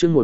chương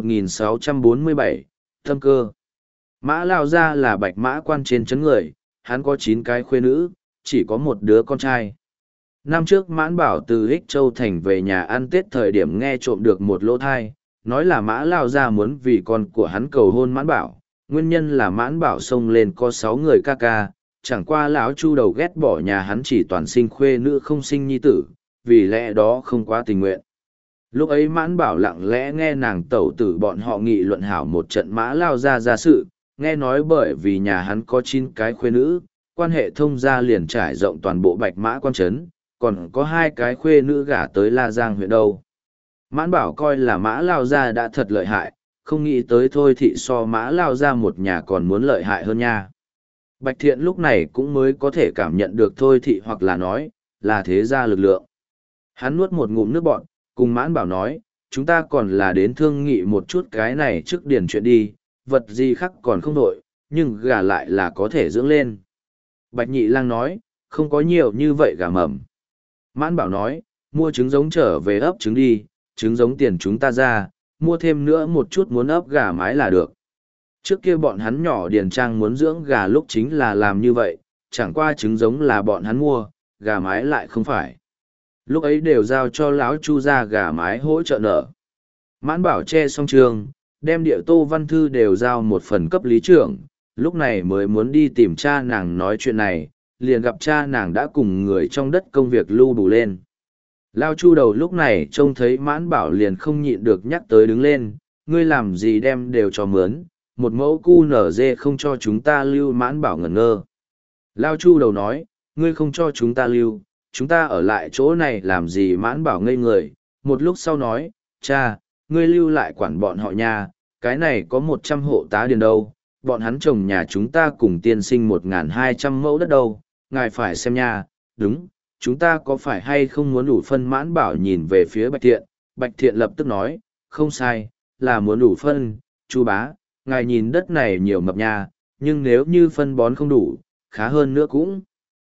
1647, Tâm cơ. Mã Lao Gia là bạch mã quan trên trấn người, hắn có 9 cái khuê nữ, chỉ có một đứa con trai. Năm trước Mãn Bảo từ Ích Châu Thành về nhà ăn Tết thời điểm nghe trộm được một lỗ thai, nói là Mã Lao Gia muốn vì con của hắn cầu hôn Mãn Bảo, nguyên nhân là Mãn Bảo xông lên có 6 người ca ca, chẳng qua lão Chu Đầu ghét bỏ nhà hắn chỉ toàn sinh khuê nữ không sinh nhi tử, vì lẽ đó không quá tình nguyện. Lúc ấy Mãn Bảo lặng lẽ nghe nàng tẩu tử bọn họ nghị luận hảo một trận Mã Lao Gia ra sự, nghe nói bởi vì nhà hắn có 9 cái khuê nữ, quan hệ thông gia liền trải rộng toàn bộ Bạch Mã quan trấn, còn có 2 cái khuê nữ gả tới La Giang huyện đâu. Mãn Bảo coi là Mã Lao Gia đã thật lợi hại, không nghĩ tới thôi thị so Mã Lao Gia một nhà còn muốn lợi hại hơn nha. Bạch Thiện lúc này cũng mới có thể cảm nhận được thôi thị hoặc là nói, là thế gia lực lượng. Hắn nuốt một ngụm nước bọt, cùng Mãn Bảo nói, chúng ta còn là đến thương nghị một chút cái này trước điển chuyện đi, vật gì khác còn không đổi, nhưng gà lại là có thể dưỡng lên. Bạch Nhị Lang nói, không có nhiều như vậy gà mầm. Mãn Bảo nói, mua trứng giống trở về ấp trứng đi, trứng giống tiền chúng ta ra, mua thêm nữa một chút muốn ấp gà mái là được. Trước kia bọn hắn nhỏ điền trang muốn dưỡng gà lúc chính là làm như vậy, chẳng qua trứng giống là bọn hắn mua, gà mái lại không phải. Lúc ấy đều giao cho lão Chu ra gà mái hỗ trợ nợ. Mãn Bảo che xong trường, đem địa Tô Văn Thư đều giao một phần cấp lý trưởng, lúc này mới muốn đi tìm cha nàng nói chuyện này, liền gặp cha nàng đã cùng người trong đất công việc lưu đủ lên. Lao Chu Đầu lúc này trông thấy Mãn Bảo liền không nhịn được nhắc tới đứng lên, ngươi làm gì đem đều cho mướn, một mẫu cu nở dê không cho chúng ta lưu. Mãn Bảo ngẩn ngơ. Lao Chu Đầu nói, ngươi không cho chúng ta lưu, chúng ta ở lại chỗ này làm gì? Mãn Bảo ngây người, một lúc sau nói, cha, ngươi lưu lại quản bọn họ nha, cái này có 100 hộ tá điền đâu, bọn hắn trồng nhà chúng ta cùng tiên sinh 1.200 mẫu đất đâu, ngài phải xem nha, đúng, chúng ta có phải hay không muốn đủ phân? Mãn Bảo nhìn về phía Bạch Thiện lập tức nói, không sai, là muốn đủ phân, chú bá, ngài nhìn đất này nhiều mập nha, nhưng nếu như phân bón không đủ, khá hơn nữa cũng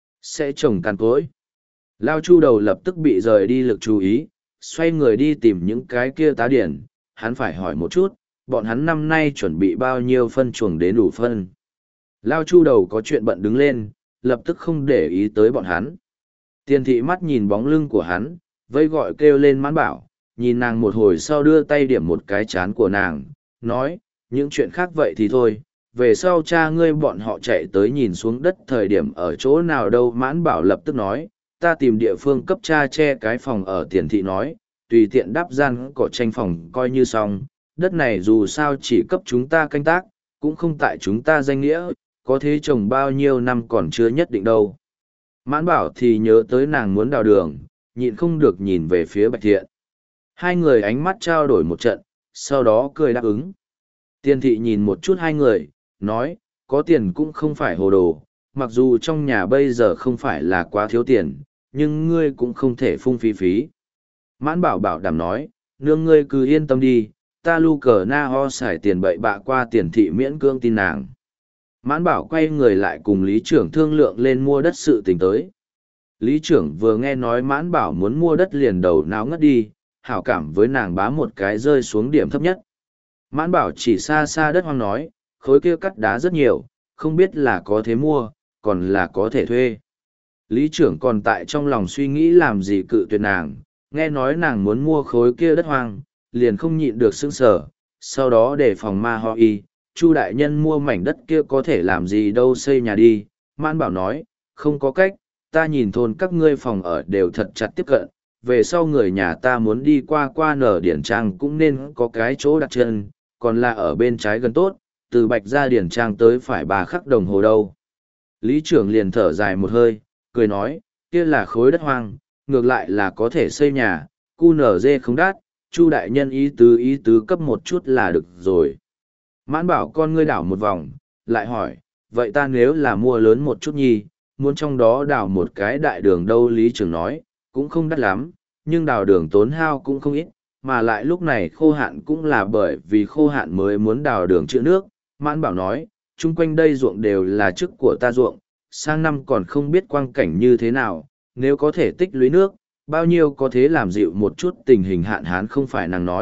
sẽ trồng càn cối. Lao Chu Đầu lập tức bị rời đi lực chú ý, xoay người đi tìm những cái kia tá điển, hắn phải hỏi một chút, bọn hắn năm nay chuẩn bị bao nhiêu phân chuồng đến đủ phân. Lao Chu Đầu có chuyện bận đứng lên, lập tức không để ý tới bọn hắn. Tiền thị mắt nhìn bóng lưng của hắn, vây gọi kêu lên Mãn Bảo, nhìn nàng một hồi sau đưa tay điểm một cái chán của nàng, nói, những chuyện khác vậy thì thôi, về sau cha ngươi bọn họ chạy tới nhìn xuống đất thời điểm ở chỗ nào đâu. Mãn Bảo lập tức nói, ta tìm địa phương cấp cha che cái phòng ở. Tiền thị nói, tùy tiện đắp gian cỏ tranh phòng coi như xong, đất này dù sao chỉ cấp chúng ta canh tác, cũng không tại chúng ta danh nghĩa, có thế trồng bao nhiêu năm còn chưa nhất định đâu. Mãn Bảo thì nhớ tới nàng muốn đào đường, nhịn không được nhìn về phía Bạch Thiện. Hai người ánh mắt trao đổi một trận, sau đó cười đáp ứng. Tiền thị nhìn một chút hai người, nói, có tiền cũng không phải hồ đồ, mặc dù trong nhà bây giờ không phải là quá thiếu tiền, nhưng ngươi cũng không thể phung phí phí. Mãn Bảo bảo đảm nói, nương ngươi cứ yên tâm đi, ta lu cờ na ho xài tiền bậy bạ qua. Tiền thị miễn cưỡng tin nàng. Mãn Bảo quay người lại cùng lý trưởng thương lượng lên mua đất sự tình tới. Lý trưởng vừa nghe nói Mãn Bảo muốn mua đất liền đầu náo ngất đi, hảo cảm với nàng bá một cái rơi xuống điểm thấp nhất. Mãn Bảo chỉ xa xa đất hoang nói, khối kia cắt đá rất nhiều, không biết là có thể mua, còn là có thể thuê. Lý trưởng còn tại trong lòng suy nghĩ làm gì cự tuyệt nàng, nghe nói nàng muốn mua khối kia đất hoang, liền không nhịn được sững sờ, sau đó để phòng ma ho y, Chu đại nhân mua mảnh đất kia có thể làm gì đâu, xây nhà đi. Mãn Bảo nói, không có cách, ta nhìn thôn các ngươi phòng ở đều thật chặt tiếp cận, về sau người nhà ta muốn đi qua nở điển trang cũng nên có cái chỗ đặt chân, còn là ở bên trái gần tốt, từ Bạch ra điển trang tới phải 3 khắc đồng hồ đâu. Lý trưởng liền thở dài một hơi, cười nói, kia là khối đất hoang, ngược lại là có thể xây nhà, cu nở dê không đắt, Chu đại nhân ý tứ cấp một chút là được rồi. Mãn Bảo con ngươi đảo một vòng, lại hỏi, vậy ta nếu là mua lớn một chút nhi, muốn trong đó đào một cái đại đường đâu? Lý trưởng nói, cũng không đắt lắm, nhưng đào đường tốn hao cũng không ít, mà lại lúc này khô hạn cũng là bởi vì khô hạn mới muốn đào đường trữ nước. Mãn Bảo nói, chung quanh đây ruộng đều là chức của ta ruộng, sang năm còn không biết quang cảnh như thế nào, nếu có thể tích lũy nước, bao nhiêu có thể làm dịu một chút tình hình hạn hán. Không phải nàng nói,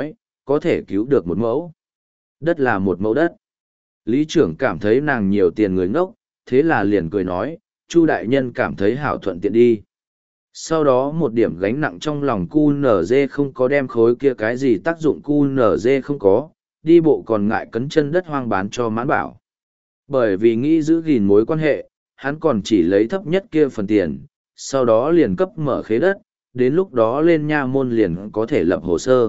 có thể cứu được một mẫu. Đất là một mẫu đất. Lý trưởng cảm thấy nàng nhiều tiền người ngốc, thế là liền cười nói, Chu đại nhân cảm thấy hảo thuận tiện đi. Sau đó một điểm gánh nặng trong lòng QNZ không có đem khối kia cái gì tác dụng QNZ không có, đi bộ còn ngại cấn chân đất hoang bán cho Mãn Bảo. Bởi vì nghĩ giữ gìn mối quan hệ, hắn còn chỉ lấy thấp nhất kia phần tiền, sau đó liền cấp mở khế đất, đến lúc đó lên nha môn liền có thể lập hồ sơ.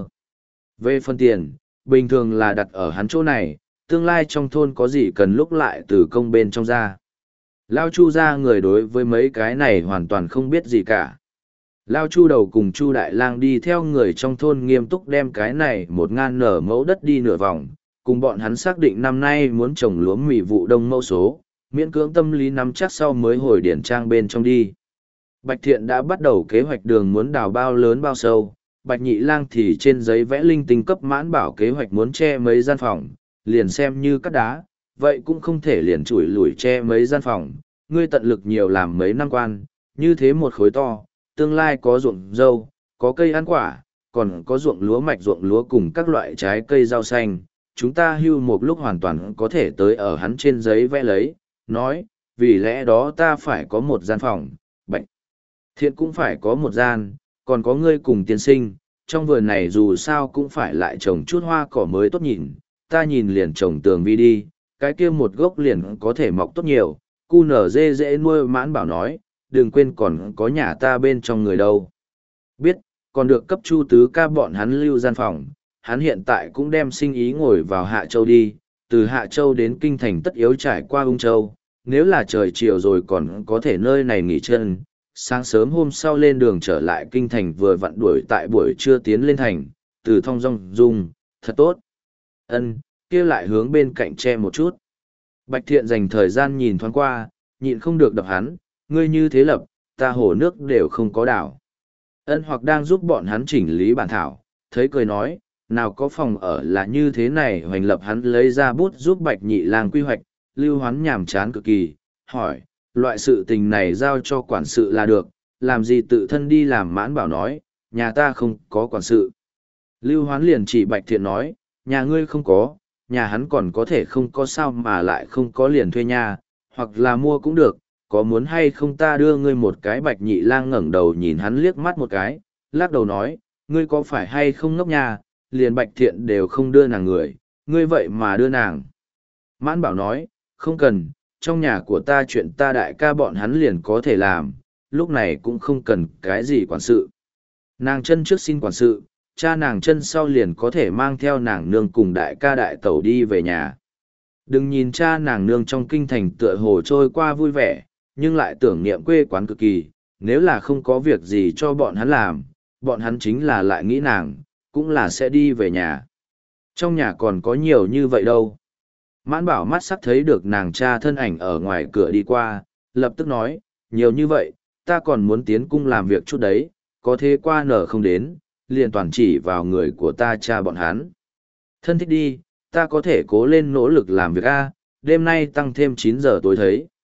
Về phần tiền, bình thường là đặt ở hắn chỗ này, tương lai trong thôn có gì cần lúc lại từ công bên trong ra. Lao Chu ra người đối với mấy cái này hoàn toàn không biết gì cả. Lao Chu đầu cùng Chu Đại Lang đi theo người trong thôn nghiêm túc đem cái này 1.000 mẫu đất đi nửa vòng, cùng bọn hắn xác định năm nay muốn trồng lúa mì vụ đông mẫu số, miễn cưỡng tâm lý nắm chắc sau mới hồi điển trang bên trong đi. Bạch Thiện đã bắt đầu kế hoạch đường muốn đào bao lớn bao sâu, Bạch Nhị Lang thì trên giấy vẽ linh tinh cấp Mãn Bảo kế hoạch muốn che mấy gian phòng, liền xem như cắt đá, vậy cũng không thể liền chủi lủi che mấy gian phòng, ngươi tận lực nhiều làm mấy năm quan, như thế một khối to, tương lai có ruộng dâu, có cây ăn quả, còn có ruộng lúa mạch ruộng lúa cùng các loại trái cây rau xanh, chúng ta hưu một lúc hoàn toàn có thể tới ở hắn trên giấy vẽ lấy, nói, vì lẽ đó ta phải có một gian phòng, Bạch Thiện cũng phải có một gian, còn có ngươi cùng tiên sinh, trong vườn này dù sao cũng phải lại trồng chút hoa cỏ mới tốt nhìn, ta nhìn liền trồng tường vi đi, cái kia một gốc liền có thể mọc tốt nhiều, cu nở dê dễ nuôi. Mãn Bảo nói, đừng quên còn có nhà ta bên trong người đâu. Biết, còn được cấp Chu tứ ca bọn hắn lưu gian phòng, hắn hiện tại cũng đem sinh ý ngồi vào Hạ Châu đi, từ Hạ Châu đến Kinh Thành tất yếu trải qua Ung Châu, nếu là trời chiều rồi còn có thể nơi này nghỉ chân. Sáng sớm hôm sau lên đường trở lại Kinh Thành vừa vặn đuổi tại buổi trưa tiến lên thành, từ thong dong dung, thật tốt. Ân, kia lại hướng bên cạnh che một chút. Bạch Thiện dành thời gian nhìn thoáng qua, nhịn không được đập hắn, ngươi như thế lập, ta hồ nước đều không có đảo. Ân hoặc đang giúp bọn hắn chỉnh lý bản thảo, thấy cười nói, nào có phòng ở là như thế này. Hoành Lập hắn lấy ra bút giúp Bạch Nhị Lang quy hoạch, Lưu Hoán nhàm chán cực kỳ, hỏi, loại sự tình này giao cho quản sự là được, làm gì tự thân đi làm. Mãn Bảo nói, nhà ta không có quản sự. Lưu Hoán liền chỉ Bạch Thiện nói, nhà ngươi không có, nhà hắn còn có thể không có sao mà lại không có liền thuê nhà, hoặc là mua cũng được, có muốn hay không ta đưa ngươi một cái. Bạch Nhị Lang ngẩng đầu nhìn hắn liếc mắt một cái, lắc đầu nói, ngươi có phải hay không ngốc nhà, liền Bạch Thiện đều không đưa nàng người, ngươi vậy mà đưa nàng. Mãn Bảo nói, không cần, trong nhà của ta chuyện ta đại ca bọn hắn liền có thể làm, lúc này cũng không cần cái gì quản sự. Nàng chân trước xin quản sự, cha nàng chân sau liền có thể mang theo nàng nương cùng đại ca đại tẩu đi về nhà. Đừng nhìn cha nàng nương trong kinh thành tựa hồ trôi qua vui vẻ, nhưng lại tưởng niệm quê quán cực kỳ, nếu là không có việc gì cho bọn hắn làm, bọn hắn chính là lại nghĩ nàng, cũng là sẽ đi về nhà. Trong nhà còn có nhiều như vậy đâu. Mãn Bảo mắt sắc thấy được nàng cha thân ảnh ở ngoài cửa đi qua, lập tức nói, nhiều như vậy, ta còn muốn tiến cung làm việc chút đấy, có thế qua nở không đến, liền toàn chỉ vào người của ta cha bọn hắn. Thân thích đi, ta có thể cố lên nỗ lực làm việc a, đêm nay tăng thêm 9 giờ tối thấy.